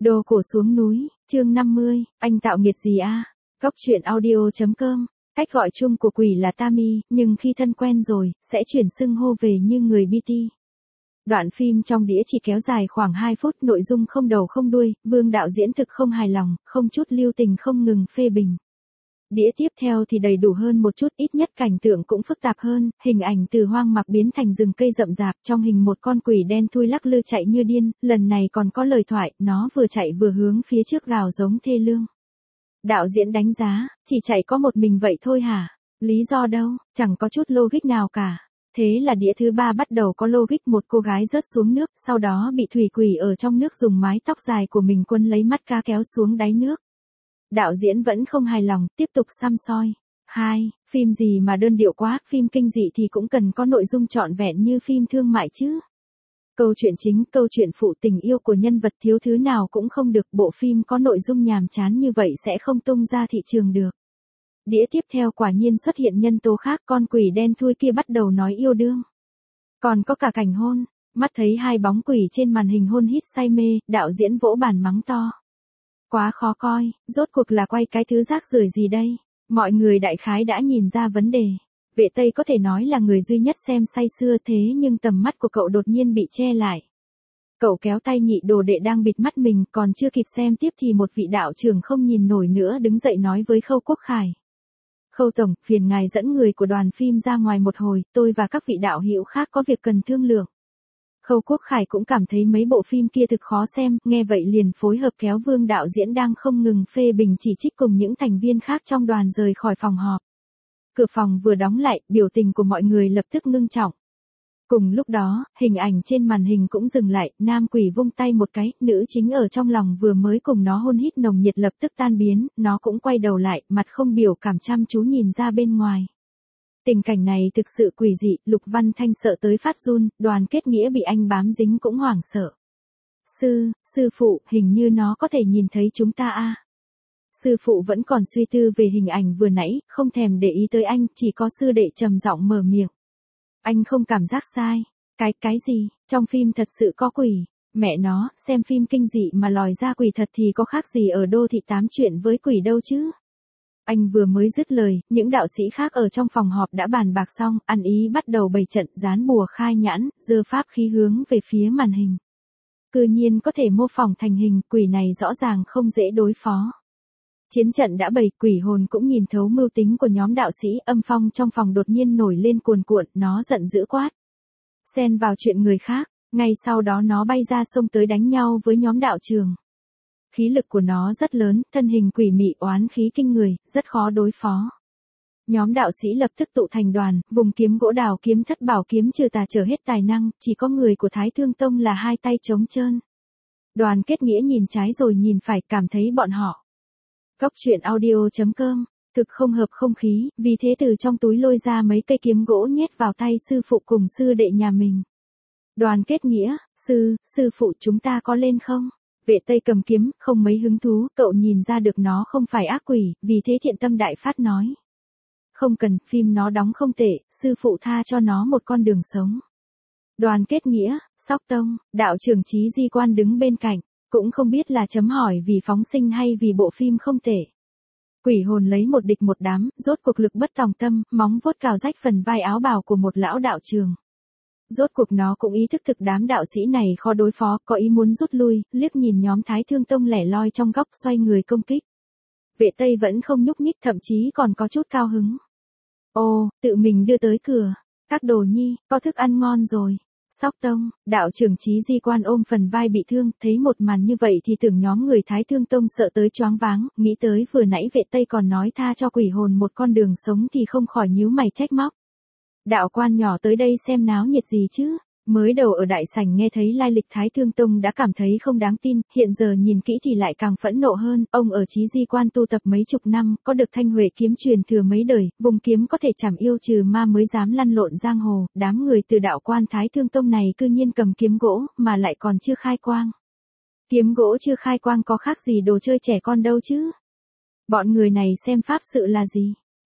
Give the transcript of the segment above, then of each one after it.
Đồ cổ xuống núi, chương 50, anh tạo nghiệt gì a? Góc truyện audio.com. Cách gọi chung của quỷ là Tammy, nhưng khi thân quen rồi, sẽ chuyển xưng hô về như người BT. Đoạn phim trong đĩa chỉ kéo dài khoảng 2 phút, nội dung không đầu không đuôi, Vương đạo diễn thực không hài lòng, không chút lưu tình không ngừng phê bình. Đĩa tiếp theo thì đầy đủ hơn một chút, ít nhất cảnh tượng cũng phức tạp hơn, hình ảnh từ hoang mạc biến thành rừng cây rậm rạp, trong hình một con quỷ đen thui lắc lư chạy như điên, lần này còn có lời thoại, nó vừa chạy vừa hướng phía trước gào giống thê lương. Đạo diễn đánh giá, chỉ chạy có một mình vậy thôi hả? Lý do đâu, chẳng có chút logic nào cả. Thế là đĩa thứ 3 bắt đầu có logic, một cô gái rớt xuống nước, sau đó bị thủy quỷ ở trong nước dùng mái tóc dài của mình quấn lấy mắt cá kéo xuống đáy nước. Đạo diễn vẫn không hài lòng, tiếp tục săm soi. 2. Phim gì mà đơn điệu quá, phim kinh dị thì cũng cần có nội dung trọn vẹn như phim thương mại chứ. Câu chuyện chính, câu chuyện phụ, tình yêu của nhân vật thiếu thứ nào cũng không được, bộ phim có nội dung nhàm chán như vậy sẽ không tung ra thị trường được. Đĩa tiếp theo quả nhiên xuất hiện nhân tố khác, con quỷ đen thui kia bắt đầu nói yêu đương. Còn có cả cảnh hôn, mắt thấy hai bóng quỷ trên màn hình hôn hít say mê, đạo diễn vỗ bàn mắng to. Quá khó coi, rốt cuộc là quay cái thứ rác rưởi gì đây? Mọi người đại khái đã nhìn ra vấn đề. Vệ Tây có thể nói là người duy nhất xem say sưa, thế nhưng tầm mắt của cậu đột nhiên bị che lại. Cậu kéo tay nhị đồ đệ đang bịt mắt mình, còn chưa kịp xem tiếp thì một vị đạo trưởng không nhìn nổi nữa đứng dậy nói với Khâu Quốc Khải. Khâu tổng, phiền ngài dẫn người của đoàn phim ra ngoài một hồi, tôi và các vị đạo hữu khác có việc cần thương lượng. Khâu Quốc Khải cũng cảm thấy mấy bộ phim kia thực khó xem, nghe vậy liền phối hợp kéo Vương đạo diễn đang không ngừng phê bình chỉ trích cùng những thành viên khác trong đoàn rời khỏi phòng họp. Cửa phòng vừa đóng lại, biểu tình của mọi người lập tức ngưng trọng. Cùng lúc đó, hình ảnh trên màn hình cũng dừng lại, nam quỷ vung tay một cái, nữ chính ở trong lòng vừa mới cùng nó hôn hít nồng nhiệt lập tức tan biến, nó cũng quay đầu lại, mặt không biểu cảm chăm chú nhìn ra bên ngoài. Tình cảnh này thực sự quỷ dị, Lục Văn Thanh sợ tới phát run, Đoàn Kết Nghĩa bị anh bám dính cũng hoảng sợ. Sư phụ, hình như nó có thể nhìn thấy chúng ta a. Sư phụ vẫn còn suy tư về hình ảnh vừa nãy, không thèm để ý tới anh, chỉ có sư đệ trầm giọng mở miệng. Anh không cảm giác sai. Cái gì, trong phim thật sự có quỷ. Mẹ nó, xem phim kinh dị mà lòi ra quỷ thật thì có khác gì ở đô thị tám chuyện với quỷ đâu chứ. Anh vừa mới dứt lời, những đạo sĩ khác ở trong phòng họp đã bàn bạc xong, ăn ý bắt đầu bày trận dán bùa khai nhãn, giơ pháp khí hướng về phía màn hình. Cư nhiên có thể mô phỏng thành hình, quỷ này rõ ràng không dễ đối phó. Chiến trận đã bày, quỷ hồn cũng nhìn thấu mưu tính của nhóm đạo sĩ, âm phong trong phòng đột nhiên nổi lên cuồn cuộn, nó giận dữ quát. Xen vào chuyện người khác, ngay sau đó nó bay ra sông tới đánh nhau với nhóm đạo trường. Khí lực của nó rất lớn, thân hình quỷ mị oán khí kinh người, rất khó đối phó. Nhóm đạo sĩ lập tức tụ thành đoàn, vùng kiếm gỗ đào kiếm thất bảo kiếm trừ tà trở hết tài năng, chỉ có người của Thái Thương Tông là hai tay trống trơn. Đoàn Kết Nghĩa nhìn trái rồi nhìn phải, cảm thấy bọn họ. Góc truyện audio.com, thực không hợp không khí, vì thế từ trong túi lôi ra mấy cây kiếm gỗ nhét vào tay sư phụ cùng sư đệ nhà mình. Đoàn Kết Nghĩa, sư phụ chúng ta có lên không? Vệ Tây cầm kiếm, không mấy hứng thú, cậu nhìn ra được nó không phải ác quỷ, vì thế thiện tâm đại phát nói. Không cần, phim nó đóng không tệ, sư phụ tha cho nó một con đường sống. Đoàn Kết Nghĩa, Sóc Tông, đạo trưởng Chí Di Quan đứng bên cạnh, cũng không biết là chấm hỏi vì phóng sinh hay vì bộ phim không tệ. Quỷ hồn lấy một địch một đám, rốt cuộc lực bất tòng tâm, móng vuốt cào rách phần vai áo bào của một lão đạo trường. Rốt cuộc nó cũng ý thức thực đám đạo sĩ này khó đối phó, có ý muốn rút lui, liếc nhìn nhóm Thái Thương Tông lẻ loi trong góc xoay người công kích. Vệ Tây vẫn không nhúc nhích, thậm chí còn có chút cao hứng. Ô, tự mình đưa tới cửa. Các đồ nhi, có thức ăn ngon rồi. Sóc Tông, đạo trưởng Chí Di Quan ôm phần vai bị thương, thấy một màn như vậy thì tưởng nhóm người Thái Thương Tông sợ tới choáng váng, nghĩ tới vừa nãy Vệ Tây còn nói tha cho quỷ hồn một con đường sống thì không khỏi nhíu mày trách móc. Đạo quan nhỏ tới đây xem náo nhiệt gì chứ? Mới đầu ở đại sảnh nghe thấy lai lịch Thái Thương Tông đã cảm thấy không đáng tin, hiện giờ nhìn kỹ thì lại càng phẫn nộ hơn, ông ở Chí Di Quan tu tập mấy chục năm, có được Thanh Huệ kiếm truyền thừa mấy đời, vùng kiếm có thể chảm yêu trừ ma mới dám lăn lộn giang hồ, đám người từ đạo quan Thái Thương Tông này cư nhiên cầm kiếm gỗ, mà lại còn chưa khai quang. Kiếm gỗ chưa khai quang có khác gì đồ chơi trẻ con đâu chứ? Bọn người này xem pháp sự là gì?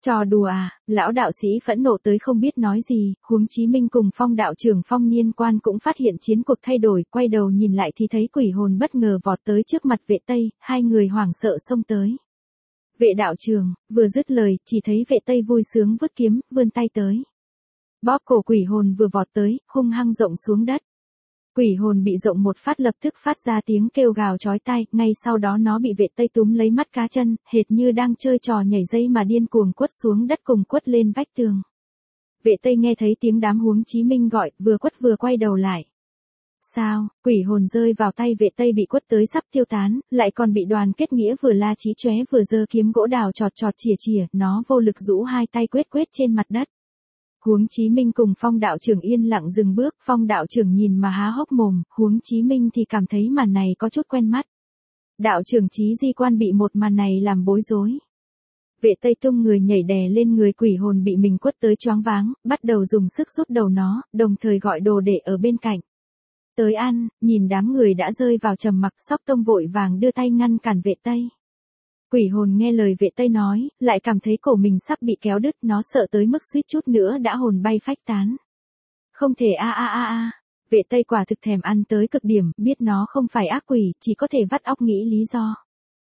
Trò đùa à, lão đạo sĩ phẫn nộ tới không biết nói gì, huống Chí Minh cùng Phong đạo trưởng Phong Niên Quan cũng phát hiện chiến cuộc thay đổi, quay đầu nhìn lại thì thấy quỷ hồn bất ngờ vọt tới trước mặt vệ Tây, hai người hoảng sợ xông tới. Vệ đạo trưởng, vừa dứt lời, chỉ thấy vệ Tây vui sướng vứt kiếm, vươn tay tới. Bóp cổ quỷ hồn vừa vọt tới, hung hăng rộng xuống đất. Quỷ hồn bị rộng một phát lập tức phát ra tiếng kêu gào chói tai, ngay sau đó nó bị vệ Tây túm lấy mắt cá chân, hệt như đang chơi trò nhảy dây mà điên cuồng quất xuống đất cùng quất lên vách tường. Vệ Tây nghe thấy tiếng đám huống Chí Minh gọi, vừa quất vừa quay đầu lại. Sao, quỷ hồn rơi vào tay vệ Tây bị quất tới sắp tiêu tán, lại còn bị Đoàn Kết Nghĩa vừa la chí chóe vừa giơ kiếm gỗ đào chọt chỉa, nó vô lực rũ hai tay quét trên mặt đất. Huống Chí Minh cùng Phong đạo trưởng yên lặng dừng bước, Phong đạo trưởng nhìn mà há hốc mồm, huống Chí Minh thì cảm thấy màn này có chút quen mắt. Đạo trưởng Chí Di Quan bị một màn này làm bối rối. Vệ Tây tung người nhảy đè lên người quỷ hồn bị mình quất tới choáng váng, bắt đầu dùng sức rút đầu nó, đồng thời gọi đồ đệ ở bên cạnh. Tới ăn, nhìn đám người đã rơi vào trầm mặc, Sóc Tông vội vàng đưa tay ngăn cản vệ Tây. Quỷ hồn nghe lời vệ Tây nói, lại cảm thấy cổ mình sắp bị kéo đứt, nó sợ tới mức suýt chút nữa đã hồn bay phách tán. Không thể vệ Tây quả thực thèm ăn tới cực điểm, biết nó không phải ác quỷ, chỉ có thể vắt óc nghĩ lý do.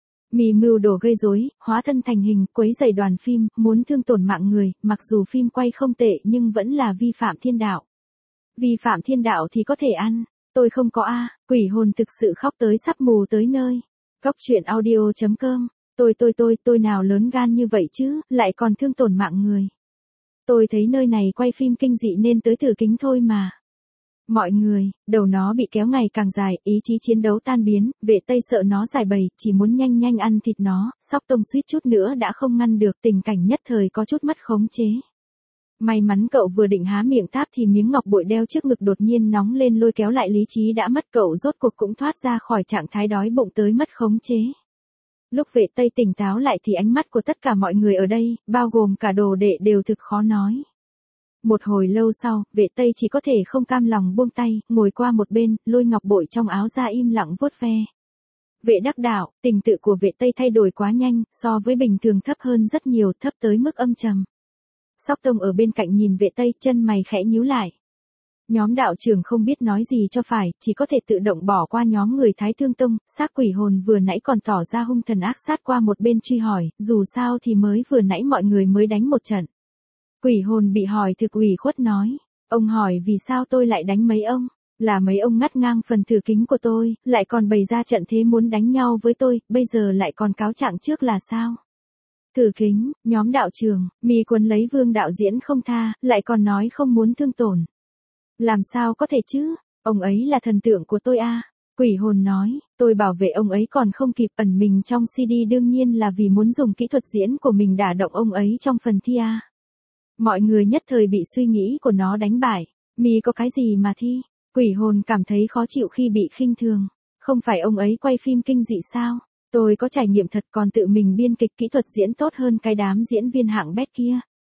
Mưu đồ gây rối, hóa thân thành hình, quấy rầy đoàn phim, muốn thương tổn mạng người, mặc dù phim quay không tệ nhưng vẫn là vi phạm thiên đạo. Vi phạm thiên đạo thì có thể ăn, tôi không có quỷ hồn thực sự khóc tới sắp mù tới nơi. Góc truyện audio.com. Tôi nào lớn gan như vậy chứ, lại còn thương tổn mạng người. Tôi thấy nơi này quay phim kinh dị nên tới thử kính thôi mà. Mọi người, đầu nó bị kéo ngày càng dài, ý chí chiến đấu tan biến, vệ Tây sợ nó giải bầy, chỉ muốn nhanh ăn thịt nó, Sóc Tông suýt chút nữa đã không ngăn được, tình cảnh nhất thời có chút mất khống chế. May mắn cậu vừa định há miệng tháp thì miếng ngọc bội đeo trước ngực đột nhiên nóng lên lôi kéo lại lý trí đã mất, cậu rốt cuộc cũng thoát ra khỏi trạng thái đói bụng tới mất khống chế. Lúc vệ Tây tỉnh táo lại thì ánh mắt của tất cả mọi người ở đây, bao gồm cả đồ đệ đều thực khó nói. Một hồi lâu sau, vệ Tây chỉ có thể không cam lòng buông tay, ngồi qua một bên, lôi ngọc bội trong áo ra im lặng vuốt ve. Vệ đắc đạo, tình tự của vệ Tây thay đổi quá nhanh, so với bình thường thấp hơn rất nhiều, thấp tới mức âm trầm. Sóc Tông ở bên cạnh nhìn vệ Tây, chân mày khẽ nhíu lại. Nhóm đạo trưởng không biết nói gì cho phải, chỉ có thể tự động bỏ qua nhóm người Thái Thương Tông, xác quỷ hồn vừa nãy còn tỏ ra hung thần ác sát qua một bên truy hỏi, dù sao thì mới vừa nãy mọi người mới đánh một trận. Quỷ hồn bị hỏi thực ủy khuất nói, ông hỏi vì sao tôi lại đánh mấy ông, là mấy ông ngắt ngang phần thử kính của tôi, lại còn bày ra trận thế muốn đánh nhau với tôi, bây giờ lại còn cáo trạng trước là sao? Thử kính, nhóm đạo trưởng, quấn lấy Vương đạo diễn không tha, lại còn nói không muốn thương tổn. Làm sao có thể chứ, ông ấy là thần tượng của tôi Quỷ hồn nói, tôi bảo vệ ông ấy còn không kịp, ẩn mình trong CD đương nhiên là vì muốn dùng kỹ thuật diễn của mình đả động ông ấy trong phần thi Mọi người nhất thời bị suy nghĩ của nó đánh bại, có cái gì mà thi, quỷ hồn cảm thấy khó chịu khi bị khinh thường, không phải ông ấy quay phim kinh dị sao, tôi có trải nghiệm thật còn tự mình biên kịch, kỹ thuật diễn tốt hơn cái đám diễn viên hạng bét kia.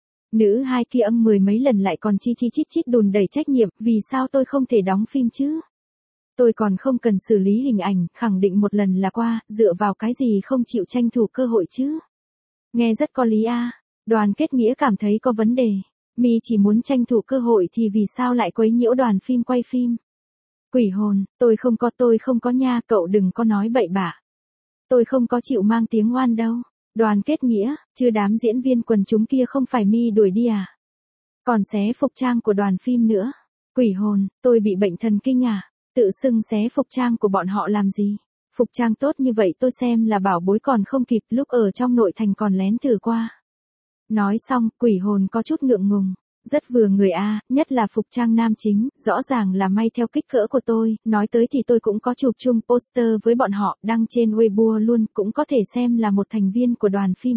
Nữ hai kia âm 10 mấy lần lại còn chi chít đùn đẩy trách nhiệm, vì sao tôi không thể đóng phim chứ? Tôi còn không cần xử lý hình ảnh, khẳng định một lần là qua, dựa vào cái gì không chịu tranh thủ cơ hội chứ? Nghe rất có lý Đoàn Kết Nghĩa cảm thấy có vấn đề. Chỉ muốn tranh thủ cơ hội thì vì sao lại quấy nhiễu đoàn phim quay phim? Quỷ hồn, tôi không có nha, cậu đừng có nói bậy bạ. Tôi không có chịu mang tiếng oan đâu. Đoàn Kết Nghĩa, chứ đám diễn viên quần chúng kia không phải đuổi đi Còn xé phục trang của đoàn phim nữa. Quỷ hồn, tôi bị bệnh thần kinh tự xưng xé phục trang của bọn họ làm gì? Phục trang tốt như vậy tôi xem là bảo bối còn không kịp, lúc ở trong nội thành còn lén thử qua. Nói xong, quỷ hồn có chút ngượng ngùng. Rất vừa người nhất là phục trang nam chính, rõ ràng là may theo kích cỡ của tôi, nói tới thì tôi cũng có chụp chung poster với bọn họ, đăng trên Weibo luôn, cũng có thể xem là một thành viên của đoàn phim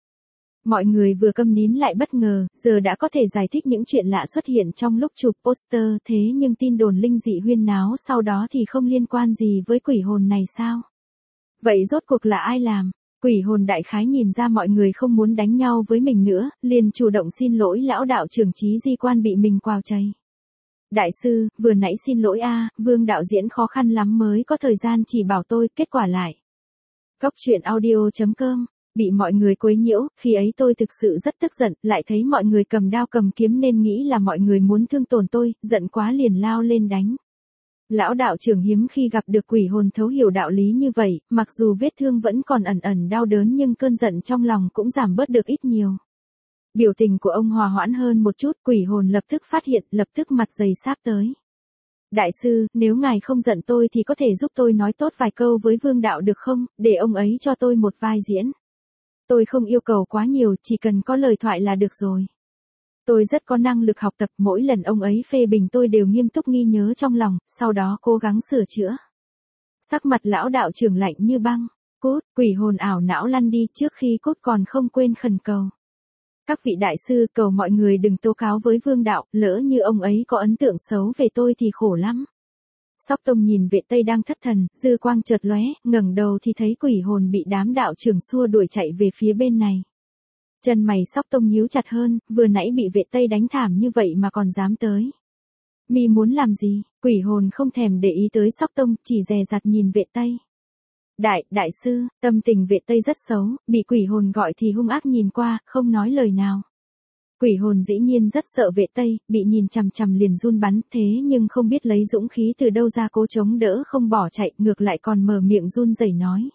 Mọi người vừa câm nín lại bất ngờ, giờ đã có thể giải thích những chuyện lạ xuất hiện trong lúc chụp poster, thế nhưng tin đồn linh dị huyên náo sau đó thì không liên quan gì với quỷ hồn này sao? Vậy rốt cuộc là ai làm? Quỷ hồn đại khái nhìn ra mọi người không muốn đánh nhau với mình nữa, liền chủ động xin lỗi lão đạo trưởng Chí Di Quan bị mình quào chày. Đại sư, vừa nãy xin lỗi Vương đạo diễn khó khăn lắm mới có thời gian chỉ bảo tôi, kết quả lại. Góc truyện audio.com Bị mọi người quấy nhiễu, khi ấy tôi thực sự rất tức giận, lại thấy mọi người cầm đao cầm kiếm nên nghĩ là mọi người muốn thương tổn tôi, giận quá liền lao lên đánh. Lão đạo trưởng hiếm khi gặp được quỷ hồn thấu hiểu đạo lý như vậy, mặc dù vết thương vẫn còn ẩn ẩn đau đớn nhưng cơn giận trong lòng cũng giảm bớt được ít nhiều. Biểu tình của ông hòa hoãn hơn một chút, quỷ hồn lập tức phát hiện, lập tức mặt dày sáp tới. Đại sư, nếu ngài không giận tôi thì có thể giúp tôi nói tốt vài câu với Vương đạo được không, để ông ấy cho tôi một vai diễn. Tôi không yêu cầu quá nhiều, chỉ cần có lời thoại là được rồi. Tôi rất có năng lực học tập, mỗi lần ông ấy phê bình tôi đều nghiêm túc ghi nhớ trong lòng, sau đó cố gắng sửa chữa. Sắc mặt lão đạo trưởng lạnh như băng. Cút, quỷ hồn ảo não lăn đi, trước khi cút còn không quên khẩn cầu. Các vị đại sư, cầu mọi người đừng tố cáo với Vương đạo, lỡ như ông ấy có ấn tượng xấu về tôi thì khổ lắm. Sóc Tông nhìn vệ Tây đang thất thần, dư quang chợt lóe, ngẩng đầu thì thấy quỷ hồn bị đám đạo trưởng xua đuổi chạy về phía bên này. Chân mày Sóc Tông nhíu chặt hơn, vừa nãy bị vệ Tây đánh thảm như vậy mà còn dám tới. Mi muốn làm gì? Quỷ hồn không thèm để ý tới Sóc Tông, chỉ dè dặt nhìn vệ Tây. Đại sư, tâm tình vệ Tây rất xấu, bị quỷ hồn gọi thì hung ác nhìn qua, không nói lời nào. Quỷ hồn dĩ nhiên rất sợ vệ Tây, bị nhìn chằm chằm liền run bắn, thế nhưng không biết lấy dũng khí từ đâu ra cố chống đỡ không bỏ chạy, ngược lại còn mở miệng run rẩy nói.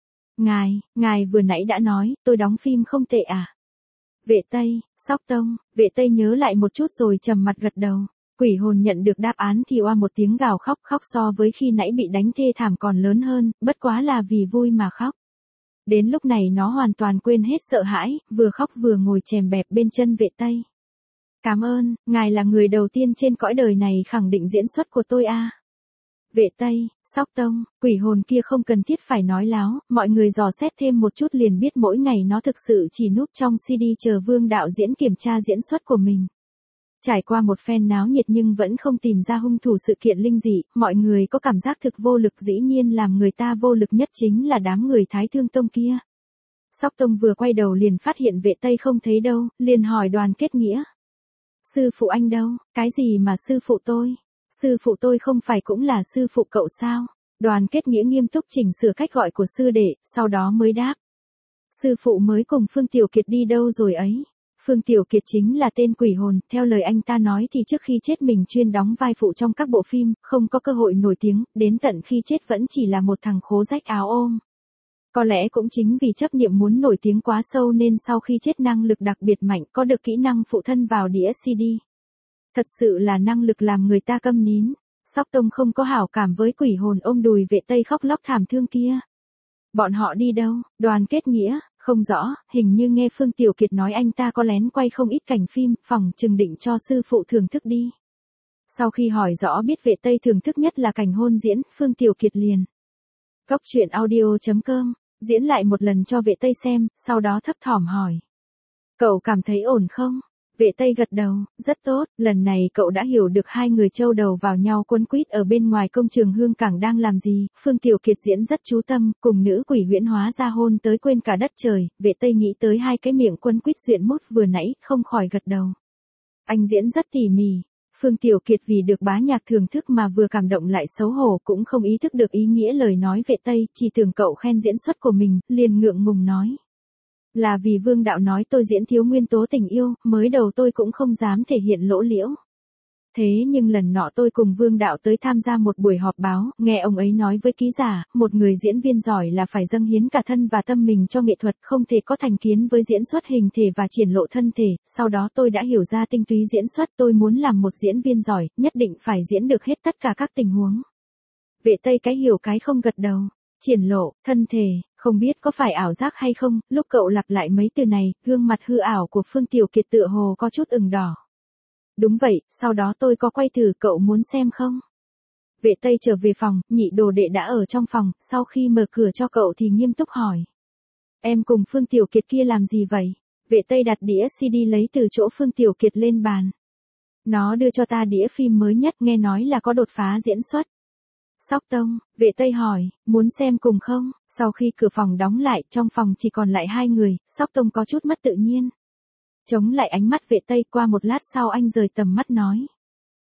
Ngài vừa nãy đã nói, tôi đóng phim không tệ à? Vệ Tây, Sóc Tông, vệ Tây nhớ lại một chút rồi trầm mặt gật đầu. Quỷ hồn nhận được đáp án thì oa một tiếng gào khóc, khóc so với khi nãy bị đánh thê thảm còn lớn hơn, bất quá là vì vui mà khóc. Đến lúc này nó hoàn toàn quên hết sợ hãi, vừa khóc vừa ngồi chèm bẹp bên chân vệ Tây. Cảm ơn, ngài là người đầu tiên trên cõi đời này khẳng định diễn xuất của tôi a. Vệ Tây, Sóc Tông, quỷ hồn kia không cần thiết phải nói láo, mọi người dò xét thêm một chút liền biết mỗi ngày nó thực sự chỉ núp trong CD chờ Vương đạo diễn kiểm tra diễn xuất của mình. Trải qua một phen náo nhiệt nhưng vẫn không tìm ra hung thủ sự kiện linh dị, mọi người có cảm giác thực vô lực, dĩ nhiên làm người ta vô lực nhất chính là đám người Thái Thương Tông kia. Sóc Tông vừa quay đầu liền phát hiện vệ Tây không thấy đâu, liền hỏi Đoàn Kết Nghĩa. Sư phụ anh đâu? Cái gì mà sư phụ tôi? Sư phụ tôi không phải cũng là sư phụ cậu sao? Đoàn Kết Nghĩa nghiêm túc chỉnh sửa cách gọi của sư đệ, sau đó mới đáp. Sư phụ mới cùng Phương Tiểu Kiệt đi đâu rồi ấy? Phương Tiểu Kiệt chính là tên quỷ hồn, theo lời anh ta nói thì trước khi chết mình chuyên đóng vai phụ trong các bộ phim, không có cơ hội nổi tiếng, đến tận khi chết vẫn chỉ là một thằng khố rách áo ôm. Có lẽ cũng chính vì chấp niệm muốn nổi tiếng quá sâu nên sau khi chết năng lực đặc biệt mạnh, có được kỹ năng phụ thân vào đĩa CD. Thật sự là năng lực làm người ta câm nín. Sóc Tông không có hảo cảm với quỷ hồn ôm đùi vệ Tây khóc lóc thảm thương kia. Bọn họ đi đâu? Đoàn Kết Nghĩa, không rõ, hình như nghe Phương Tiểu Kiệt nói anh ta có lén quay không ít cảnh phim, phỏng chừng định cho sư phụ thưởng thức đi. Sau khi hỏi rõ biết vệ Tây thưởng thức nhất là cảnh hôn diễn, Phương Tiểu Kiệt liền. Góc truyện audio.com, diễn lại một lần cho vệ Tây xem, sau đó thấp thỏm hỏi. Cậu cảm thấy ổn không? Vệ Tây gật đầu, rất tốt, lần này cậu đã hiểu được hai người châu đầu vào nhau quấn quýt ở bên ngoài công trường Hương Cảng đang làm gì, Phương Tiểu Kiệt diễn rất chú tâm, cùng nữ quỷ huyễn hóa ra hôn tới quên cả đất trời, vệ Tây nghĩ tới hai cái miệng quấn quýt duyện mút vừa nãy, không khỏi gật đầu. Anh diễn rất tỉ mỉ. Phương Tiểu Kiệt vì được bá nhạc thưởng thức mà vừa cảm động lại xấu hổ cũng không ý thức được ý nghĩa lời nói vệ Tây, chỉ tưởng cậu khen diễn xuất của mình, liền ngượng ngùng nói. Là vì Vương đạo nói tôi diễn thiếu nguyên tố tình yêu, mới đầu tôi cũng không dám thể hiện lỗ liễu. Thế nhưng lần nọ tôi cùng Vương đạo tới tham gia một buổi họp báo, nghe ông ấy nói với ký giả, một người diễn viên giỏi là phải dâng hiến cả thân và tâm mình cho nghệ thuật, không thể có thành kiến với diễn xuất hình thể và triển lộ thân thể, sau đó tôi đã hiểu ra tinh túy diễn xuất, tôi muốn làm một diễn viên giỏi, nhất định phải diễn được hết tất cả các tình huống. Vệ Tây cái hiểu cái không gật đầu, triển lộ, thân thể, không biết có phải ảo giác hay không, lúc cậu lặp lại mấy từ này, gương mặt hư ảo của Phương Tiểu Kiệt tựa hồ có chút ửng đỏ. Đúng vậy, sau đó tôi có quay thử, cậu muốn xem không? Vệ Tây trở về phòng, nhị đồ đệ đã ở trong phòng, sau khi mở cửa cho cậu thì nghiêm túc hỏi. Em cùng Phương Tiểu Kiệt kia làm gì vậy? Vệ Tây đặt đĩa CD lấy từ chỗ Phương Tiểu Kiệt lên bàn. Nó đưa cho ta đĩa phim mới nhất, nghe nói là có đột phá diễn xuất. Sóc Tông, vệ Tây hỏi, muốn xem cùng không? Sau khi cửa phòng đóng lại, trong phòng chỉ còn lại hai người, Sóc Tông có chút mất tự nhiên. Chống lại ánh mắt vệ Tây, qua một lát sau anh rời tầm mắt nói.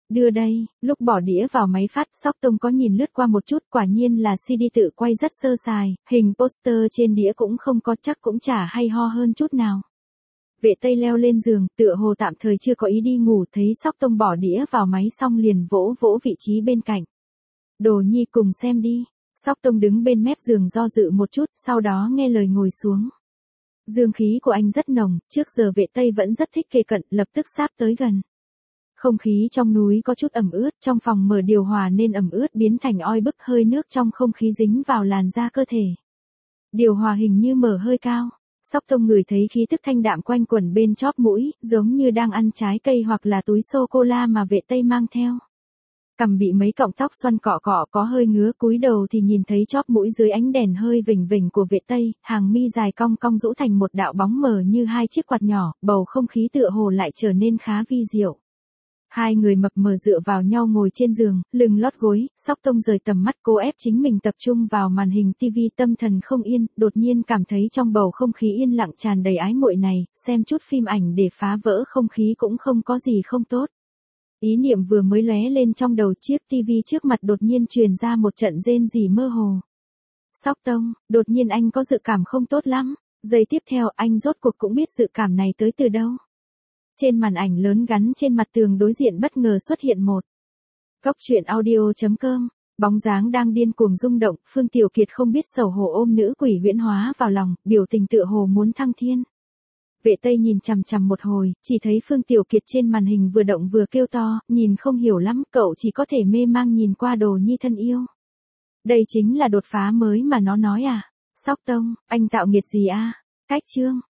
Đưa đây, lúc bỏ đĩa vào máy phát, Sóc Tông có nhìn lướt qua một chút, quả nhiên là CD tự quay rất sơ sài, hình poster trên đĩa cũng không có, chắc cũng chả hay ho hơn chút nào. Vệ Tây leo lên giường, tựa hồ tạm thời chưa có ý đi ngủ, thấy Sóc Tông bỏ đĩa vào máy xong liền vỗ vỗ vị trí bên cạnh. Đồ nhi cùng xem đi. Sóc Tông đứng bên mép giường do dự một chút, sau đó nghe lời ngồi xuống. Dương khí của anh rất nồng, trước giờ Vệ Tây vẫn rất thích kề cận, lập tức sáp tới gần. Không khí trong núi có chút ẩm ướt, trong phòng mở điều hòa nên ẩm ướt biến thành oi bức, hơi nước trong không khí dính vào làn da cơ thể. Điều hòa hình như mở hơi cao. Sóc Tông ngửi thấy khí tức thanh đạm quanh quẩn bên chóp mũi, giống như đang ăn trái cây hoặc là túi sô-cô-la mà Vệ Tây mang theo. Cằm bị mấy cọng tóc xoăn cọ cọ có hơi ngứa, cúi đầu thì nhìn thấy chóp mũi dưới ánh đèn hơi vểnh vểnh của Vệ Tây, hàng mi dài cong cong rũ thành một đạo bóng mờ như hai chiếc quạt nhỏ, bầu không khí tựa hồ lại trở nên khá vi diệu. Hai người mập mờ dựa vào nhau ngồi trên giường, lưng lót gối, Sóc Tông rời tầm mắt cố ép chính mình tập trung vào màn hình TV, tâm thần không yên, đột nhiên cảm thấy trong bầu không khí yên lặng tràn đầy ái muội này, xem chút phim ảnh để phá vỡ không khí cũng không có gì không tốt. Ý niệm vừa mới lóe lên trong đầu, chiếc TV trước mặt đột nhiên truyền ra một trận rên rỉ mơ hồ. Sóc Tông, đột nhiên anh có dự cảm không tốt lắm, giây tiếp theo anh rốt cuộc cũng biết dự cảm này tới từ đâu. Trên màn ảnh lớn gắn trên mặt tường đối diện bất ngờ xuất hiện một góc truyện audio.com, bóng dáng đang điên cuồng rung động, Phương Tiểu Kiệt không biết xấu hổ ôm nữ quỷ huyễn hóa vào lòng, biểu tình tựa hồ muốn thăng thiên. Vệ Tây nhìn chằm chằm một hồi, chỉ thấy Phương Tiểu Kiệt trên màn hình vừa động vừa kêu to, nhìn không hiểu lắm, cậu chỉ có thể mê mang nhìn qua Đồ nhi thân yêu. Đây chính là đột phá mới mà nó nói à? Sóc Tông, anh tạo nghiệt gì a? Cách chương